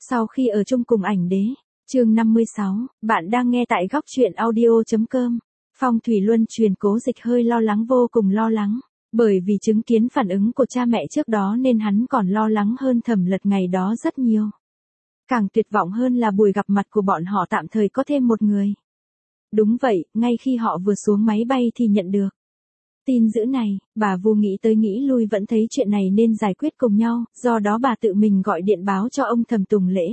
Sau khi ở chung cùng ảnh đế, chương 56, bạn đang nghe tại góc truyện audio.com. Phong thủy luân truyền Cố Dịch hơi lo lắng, vô cùng lo lắng. Bởi vì chứng kiến phản ứng của cha mẹ trước đó nên hắn còn lo lắng hơn Thẩm Lật ngày đó rất nhiều. Càng tuyệt vọng hơn là buổi gặp mặt của bọn họ tạm thời có thêm một người. Đúng vậy, ngay khi họ vừa xuống máy bay thì nhận được tin dữ này, bà Vu nghĩ tới nghĩ lui vẫn thấy chuyện này nên giải quyết cùng nhau, do đó bà tự mình gọi điện báo cho ông Thẩm Tùng Lễ.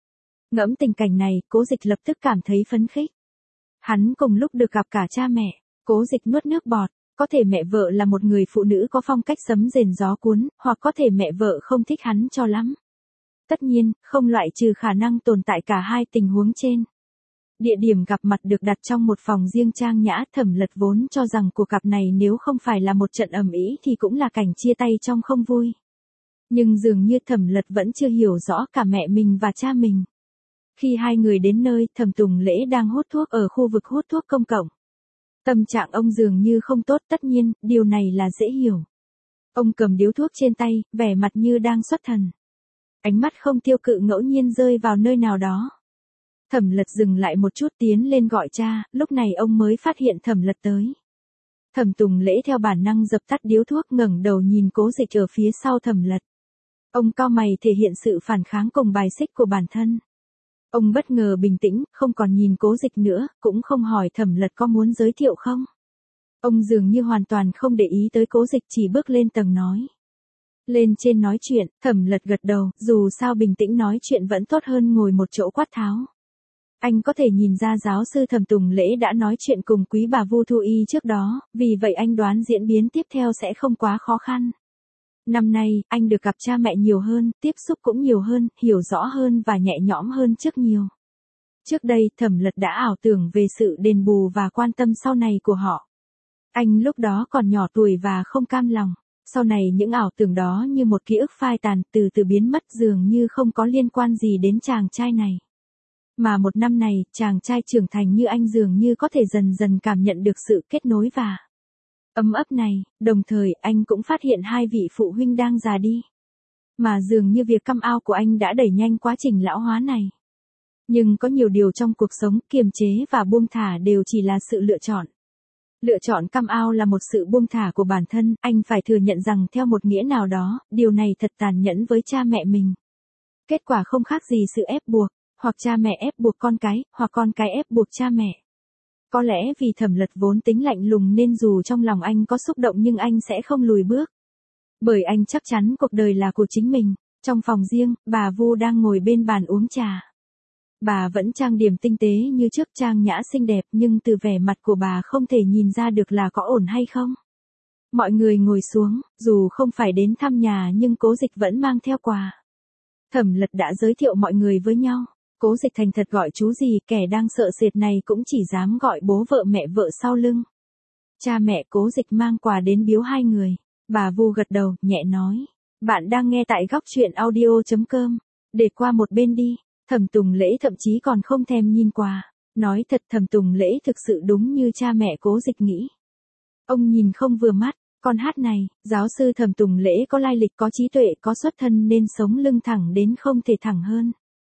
Ngẫm tình cảnh này, Cố Dịch lập tức cảm thấy phấn khích. Hắn cùng lúc được gặp cả cha mẹ. Cố Dịch nuốt nước bọt, có thể mẹ vợ là một người phụ nữ có phong cách sấm rền gió cuốn, hoặc có thể mẹ vợ không thích hắn cho lắm. Tất nhiên, không loại trừ khả năng tồn tại cả hai tình huống trên. Địa điểm gặp mặt được đặt trong một phòng riêng trang nhã. Thẩm Lật vốn cho rằng cuộc gặp này nếu không phải là một trận ầm ĩ thì cũng là cảnh chia tay trong không vui. Nhưng dường như Thẩm Lật vẫn chưa hiểu rõ cả mẹ mình và cha mình. Khi hai người đến nơi, Thẩm Tùng Lễ đang hút thuốc ở khu vực hút thuốc công cộng. Tâm trạng ông dường như không tốt, tất nhiên, điều này là dễ hiểu. Ông cầm điếu thuốc trên tay, vẻ mặt như đang xuất thần. Ánh mắt không tiêu cự ngẫu nhiên rơi vào nơi nào đó. Thẩm Lật dừng lại một chút, tiến lên gọi cha, lúc này ông mới phát hiện Thẩm Lật tới. Thẩm Tùng Lễ theo bản năng dập tắt điếu thuốc, ngẩng đầu nhìn Cố Dịch ở phía sau Thẩm Lật. Ông cau mày thể hiện sự phản kháng cùng bài xích của bản thân. Ông bất ngờ bình tĩnh, không còn nhìn Cố Dịch nữa, cũng không hỏi Thẩm Lật có muốn giới thiệu không. Ông dường như hoàn toàn không để ý tới Cố Dịch, chỉ bước lên tầng nói. Lên trên nói chuyện. Thẩm Lật gật đầu, dù sao bình tĩnh nói chuyện vẫn tốt hơn ngồi một chỗ quát tháo. Anh có thể nhìn ra giáo sư Thẩm Tùng Lễ đã nói chuyện cùng quý bà Vu Thu Y trước đó, vì vậy anh đoán diễn biến tiếp theo sẽ không quá khó khăn. Năm nay, anh được gặp cha mẹ nhiều hơn, tiếp xúc cũng nhiều hơn, hiểu rõ hơn và nhẹ nhõm hơn trước nhiều. Trước đây, Thẩm Lật đã ảo tưởng về sự đền bù và quan tâm sau này của họ. Anh lúc đó còn nhỏ tuổi và không cam lòng. Sau này những ảo tưởng đó như một ký ức phai tàn, từ từ biến mất, dường như không có liên quan gì đến chàng trai này. Mà một năm này, chàng trai trưởng thành như anh dường như có thể dần dần cảm nhận được sự kết nối và ấm ấp này, đồng thời anh cũng phát hiện hai vị phụ huynh đang già đi. Mà dường như việc come out của anh đã đẩy nhanh quá trình lão hóa này. Nhưng có nhiều điều trong cuộc sống, kiềm chế và buông thả đều chỉ là sự lựa chọn. Lựa chọn come out là một sự buông thả của bản thân, anh phải thừa nhận rằng theo một nghĩa nào đó, điều này thật tàn nhẫn với cha mẹ mình. Kết quả không khác gì sự ép buộc, hoặc cha mẹ ép buộc con cái, hoặc con cái ép buộc cha mẹ. Có lẽ vì Thẩm Lật vốn tính lạnh lùng nên dù trong lòng anh có xúc động nhưng anh sẽ không lùi bước. Bởi anh chắc chắn cuộc đời là của chính mình. Trong phòng riêng, bà Vu đang ngồi bên bàn uống trà. Bà vẫn trang điểm tinh tế như trước, trang nhã xinh đẹp, nhưng từ vẻ mặt của bà không thể nhìn ra được là có ổn hay không. Mọi người ngồi xuống, dù không phải đến thăm nhà nhưng Cố Dịch vẫn mang theo quà. Thẩm Lật đã giới thiệu mọi người với nhau. Cố Dịch thành thật gọi chú gì, kẻ đang sợ sệt này cũng chỉ dám gọi bố vợ mẹ vợ sau lưng. Cha mẹ Cố Dịch mang quà đến biếu hai người. Bà Vu gật đầu, nhẹ nói. Bạn đang nghe tại góc truyện audio.com. Để qua một bên đi. Thẩm Tùng Lễ thậm chí còn không thèm nhìn quà. Nói thật, Thẩm Tùng Lễ thực sự đúng như cha mẹ Cố Dịch nghĩ. Ông nhìn không vừa mắt. Con hát này, giáo sư Thẩm Tùng Lễ có lai lịch, có trí tuệ, có xuất thân nên sống lưng thẳng đến không thể thẳng hơn.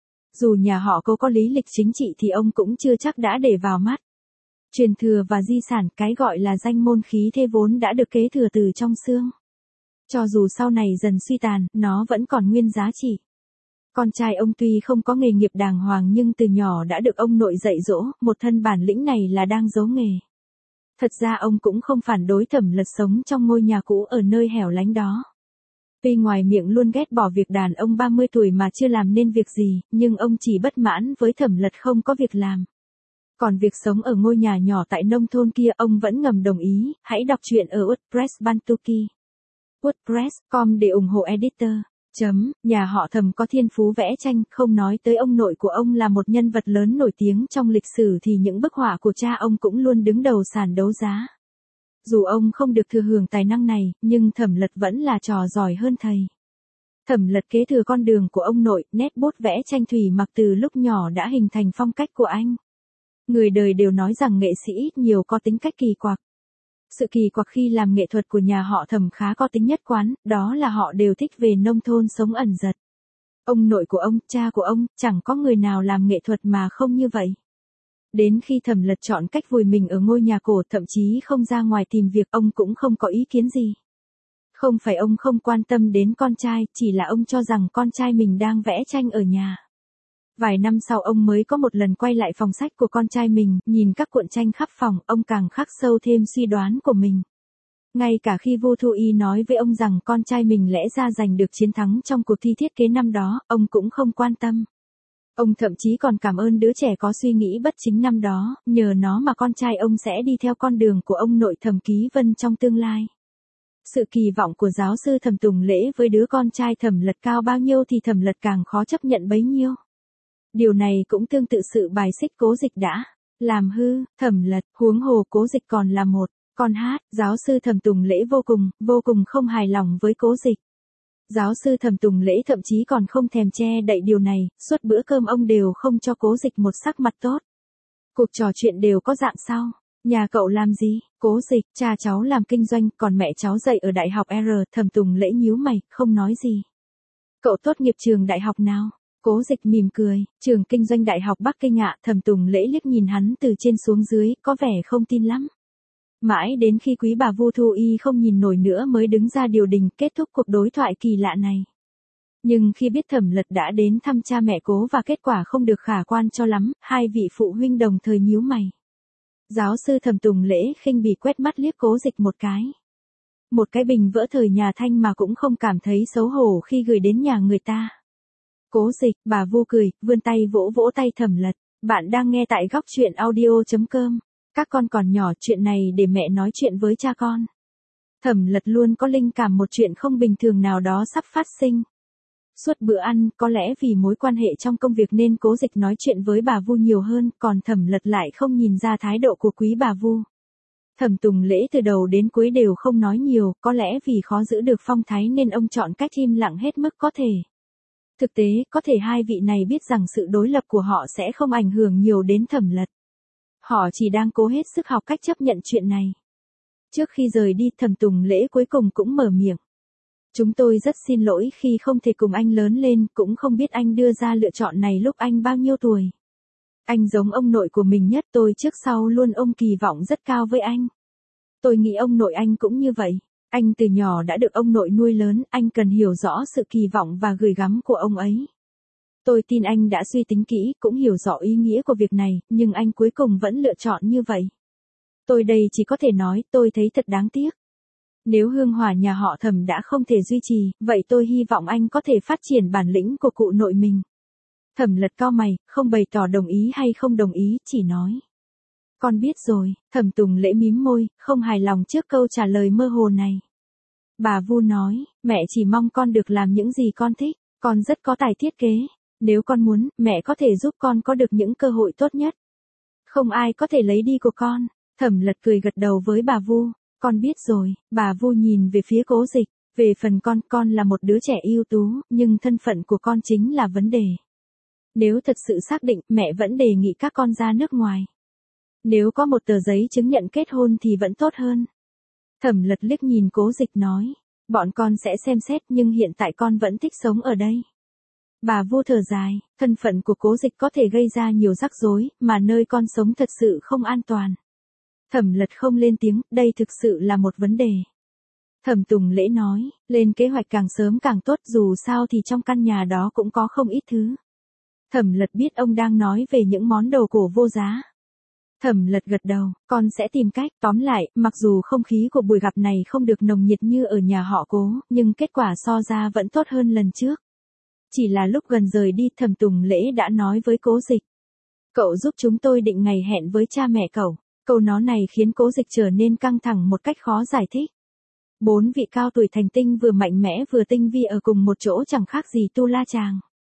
Dù nhà họ Cố có lý lịch chính trị thì ông cũng chưa chắc đã để vào mắt. Truyền thừa và di sản, cái gọi là danh môn khí thế vốn đã được kế thừa từ trong xương. Cho dù sau này dần suy tàn, nó vẫn còn nguyên giá trị. Con trai ông tuy không có nghề nghiệp đàng hoàng nhưng từ nhỏ đã được ông nội dạy dỗ, một thân bản lĩnh này là đang giấu nghề. Thật ra ông cũng không phản đối Thẩm Lật sống trong ngôi nhà cũ ở nơi hẻo lánh đó. Tuy ngoài miệng luôn ghét bỏ việc đàn ông 30 tuổi mà chưa làm nên việc gì, nhưng ông chỉ bất mãn với Thẩm Lật không có việc làm. Còn việc sống ở ngôi nhà nhỏ tại nông thôn kia ông vẫn ngầm đồng ý. Hãy đọc truyện ở WordPress Bantuki. WordPress.com để ủng hộ editor. Nhà họ Thẩm có thiên phú vẽ tranh, không nói tới ông nội của ông là một nhân vật lớn nổi tiếng trong lịch sử thì những bức họa của cha ông cũng luôn đứng đầu sàn đấu giá. Dù ông không được thừa hưởng tài năng này, nhưng Thẩm Lật vẫn là trò giỏi hơn thầy. Thẩm Lật kế thừa con đường của ông nội, nét bút vẽ tranh thủy mặc từ lúc nhỏ đã hình thành phong cách của anh. Người đời đều nói rằng nghệ sĩ ít nhiều có tính cách kỳ quặc. Sự kỳ quặc khi làm nghệ thuật của nhà họ Thẩm khá có tính nhất quán, đó là họ đều thích về nông thôn sống ẩn dật. Ông nội của ông, cha của ông, chẳng có người nào làm nghệ thuật mà không như vậy. Đến khi Thẩm Lật chọn cách vùi mình ở ngôi nhà cổ, thậm chí không ra ngoài tìm việc, ông cũng không có ý kiến gì. Không phải ông không quan tâm đến con trai, chỉ là ông cho rằng con trai mình đang vẽ tranh ở nhà. Vài năm sau ông mới có một lần quay lại phòng sách của con trai mình, nhìn các cuộn tranh khắp phòng, ông càng khắc sâu thêm suy đoán của mình. Ngay cả khi Vu Thu Y nói với ông rằng con trai mình lẽ ra giành được chiến thắng trong cuộc thi thiết kế năm đó, ông cũng không quan tâm. Ông thậm chí còn cảm ơn đứa trẻ có suy nghĩ bất chính năm đó, nhờ nó mà con trai ông sẽ đi theo con đường của ông nội Thẩm Ký Vân trong tương lai. Sự kỳ vọng của giáo sư Thẩm Tùng Lễ với đứa con trai Thẩm Lật cao bao nhiêu thì Thẩm Lật càng khó chấp nhận bấy nhiêu. Điều này cũng tương tự sự bài xích Cố Dịch đã làm hư Thẩm Lật, huống hồ Cố Dịch còn là một con hát. Giáo sư Thẩm Tùng Lễ vô cùng không hài lòng với Cố Dịch. Giáo sư Thẩm Tùng Lễ thậm chí còn không thèm che đậy điều này, suốt bữa cơm ông đều không cho Cố Dịch một sắc mặt tốt. Cuộc trò chuyện đều có dạng sau. Nhà cậu làm gì? Cố Dịch, cha cháu làm kinh doanh, còn mẹ cháu dạy ở đại học R. Thẩm Tùng Lễ nhíu mày, không nói gì. Cậu tốt nghiệp trường đại học nào? Cố Dịch mỉm cười, trường kinh doanh đại học Bắc Kinh ạ. Thẩm Tùng Lễ liếc nhìn hắn từ trên xuống dưới, có vẻ không tin lắm. Mãi đến khi quý bà Vu Thu Y không nhìn nổi nữa mới đứng ra điều đình kết thúc cuộc đối thoại kỳ lạ này. Nhưng khi biết Thẩm Lật đã đến thăm cha mẹ Cố và kết quả không được khả quan cho lắm, hai vị phụ huynh đồng thời nhíu mày. Giáo sư Thẩm Tùng Lễ khinh bỉ quét mắt liếc Cố Dịch một cái. Một cái bình vỡ thời nhà Thanh mà cũng không cảm thấy xấu hổ khi gửi đến nhà người ta. Cố Dịch, bà Vu cười, vươn tay vỗ vỗ tay Thẩm Lật. Bạn đang nghe tại góc truyện audio.com. Các con còn nhỏ, chuyện này để mẹ nói chuyện với cha con. Thẩm Lật luôn có linh cảm một chuyện không bình thường nào đó sắp phát sinh. Suốt bữa ăn, có lẽ vì mối quan hệ trong công việc nên Cố Dịch nói chuyện với bà Vu nhiều hơn, còn Thẩm Lật lại không nhìn ra thái độ của quý bà Vu. Thẩm Tùng Lễ từ đầu đến cuối đều không nói nhiều, có lẽ vì khó giữ được phong thái nên ông chọn cách im lặng hết mức có thể. Thực tế, có thể hai vị này biết rằng sự đối lập của họ sẽ không ảnh hưởng nhiều đến Thẩm Lật. Họ chỉ đang cố hết sức học cách chấp nhận chuyện này. Trước khi rời đi, Thẩm Tùng Lễ cuối cùng cũng mở miệng. Chúng tôi rất xin lỗi khi không thể cùng anh lớn lên, cũng không biết anh đưa ra lựa chọn này lúc anh bao nhiêu tuổi. Anh giống ông nội của mình nhất, tôi trước sau luôn ôm kỳ vọng rất cao với anh. Tôi nghĩ ông nội anh cũng như vậy. Anh từ nhỏ đã được ông nội nuôi lớn, anh cần hiểu rõ sự kỳ vọng và gửi gắm của ông ấy. Tôi tin anh đã suy tính kỹ, cũng hiểu rõ ý nghĩa của việc này, nhưng anh cuối cùng vẫn lựa chọn như vậy. Tôi đây chỉ có thể nói, tôi thấy thật đáng tiếc. Nếu hương hỏa nhà họ Thẩm đã không thể duy trì, vậy tôi hy vọng anh có thể phát triển bản lĩnh của cụ nội mình. Thẩm Lật cau mày, không bày tỏ đồng ý hay không đồng ý, chỉ nói. Con biết rồi. Thẩm Tùng Lễ mím môi, không hài lòng trước câu trả lời mơ hồ này. Bà Vu nói, mẹ chỉ mong con được làm những gì con thích, con rất có tài thiết kế. Nếu con muốn, mẹ có thể giúp con có được những cơ hội tốt nhất. Không ai có thể lấy đi của con. Thẩm Lật cười gật đầu với bà Vu. Con biết rồi. Bà Vu nhìn về phía Cố Dịch. Về phần con là một đứa trẻ ưu tú, nhưng thân phận của con chính là vấn đề. Nếu thật sự xác định, mẹ vẫn đề nghị các con ra nước ngoài. Nếu có một tờ giấy chứng nhận kết hôn thì vẫn tốt hơn. Thẩm Lật liếc nhìn Cố Dịch nói. Bọn con sẽ xem xét, nhưng hiện tại con vẫn thích sống ở đây. Bà Vu thở dài, thân phận của Cố Dịch có thể gây ra nhiều rắc rối, mà nơi con sống thật sự không an toàn. Thẩm Lật không lên tiếng, đây thực sự là một vấn đề. Thẩm Tùng Lễ nói, lên kế hoạch càng sớm càng tốt, dù sao thì trong căn nhà đó cũng có không ít thứ. Thẩm Lật biết ông đang nói về những món đồ cổ vô giá. Thẩm Lật gật đầu, con sẽ tìm cách. Tóm lại, mặc dù không khí của buổi gặp này không được nồng nhiệt như ở nhà họ Cố, nhưng kết quả so ra vẫn tốt hơn lần trước. Chỉ là lúc gần rời đi, Thẩm Tùng Lễ đã nói với Cố Dịch. Cậu giúp chúng tôi định ngày hẹn với cha mẹ cậu. Câu nói này khiến Cố Dịch trở nên căng thẳng một cách khó giải thích. 4 vị cao tuổi thành tinh vừa mạnh mẽ vừa tinh vi ở cùng một chỗ chẳng khác gì Tu La Chàng.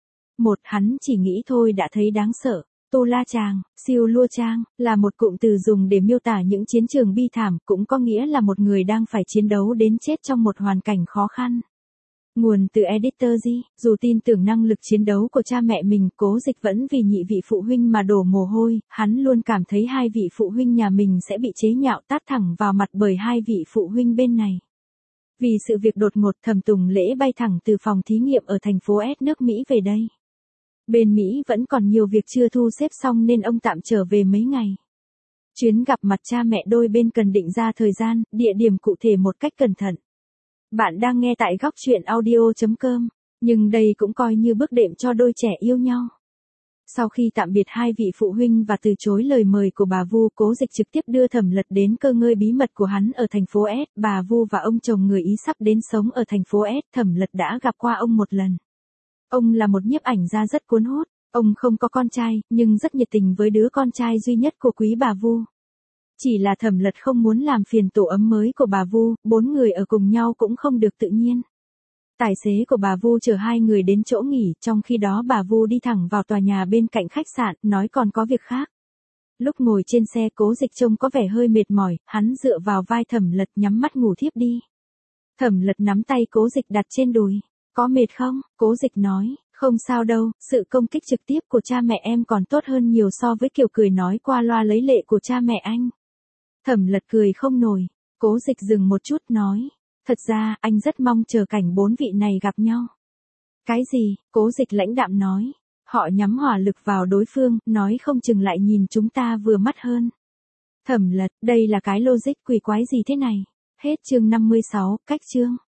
Hắn chỉ nghĩ thôi đã thấy đáng sợ. Tu La Chàng, Siêu Lua Chang, là một cụm từ dùng để miêu tả những chiến trường bi thảm, cũng có nghĩa là một người đang phải chiến đấu đến chết trong một hoàn cảnh khó khăn. Nguồn từ Editor G. Dù tin tưởng năng lực chiến đấu của cha mẹ mình, Cố Dịch vẫn vì nhị vị phụ huynh mà đổ mồ hôi, hắn luôn cảm thấy hai vị phụ huynh nhà mình sẽ bị chế nhạo tát thẳng vào mặt bởi hai vị phụ huynh bên này. Vì sự việc đột ngột Thẩm Tùng Lễ bay thẳng từ phòng thí nghiệm ở thành phố S nước Mỹ về đây. Bên Mỹ vẫn còn nhiều việc chưa thu xếp xong nên ông tạm trở về mấy ngày. Chuyến gặp mặt cha mẹ đôi bên cần định ra thời gian, địa điểm cụ thể một cách cẩn thận. Bạn đang nghe tại góc chuyện audio.com, nhưng đây cũng coi như bước đệm cho đôi trẻ yêu nhau. Sau khi tạm biệt hai vị phụ huynh và từ chối lời mời của bà Vu, Cố Dịch trực tiếp đưa Thẩm Lật đến cơ ngơi bí mật của hắn ở thành phố S. Bà Vu và ông chồng người Ý sắp đến sống ở thành phố S. Thẩm Lật đã gặp qua ông một lần. Ông là một nhiếp ảnh gia rất cuốn hút. Ông không có con trai, nhưng rất nhiệt tình với đứa con trai duy nhất của quý bà Vu. Chỉ là Thẩm Lật không muốn làm phiền tổ ấm mới của bà Vu, 4 người ở cùng nhau cũng không được tự nhiên. Tài xế của bà Vu chở hai người đến chỗ nghỉ, trong khi đó bà Vu đi thẳng vào tòa nhà bên cạnh khách sạn, nói còn có việc khác. Lúc ngồi trên xe, Cố Dịch trông có vẻ hơi mệt mỏi, hắn dựa vào vai Thẩm Lật nhắm mắt ngủ thiếp đi. Thẩm Lật nắm tay Cố Dịch đặt trên đùi. Có mệt không? Cố Dịch nói, không sao đâu, sự công kích trực tiếp của cha mẹ em còn tốt hơn nhiều so với kiểu cười nói qua loa lấy lệ của cha mẹ anh. Thẩm Lật cười không nổi. Cố Dịch dừng một chút nói, thật ra anh rất mong chờ cảnh 4 vị này gặp nhau. Cái gì? Cố Dịch lãnh đạm nói, họ nhắm hỏa lực vào đối phương, nói không chừng lại nhìn chúng ta vừa mắt hơn. Thẩm Lật, đây là cái logic quỷ quái gì thế này? Hết chương 56, cách chương.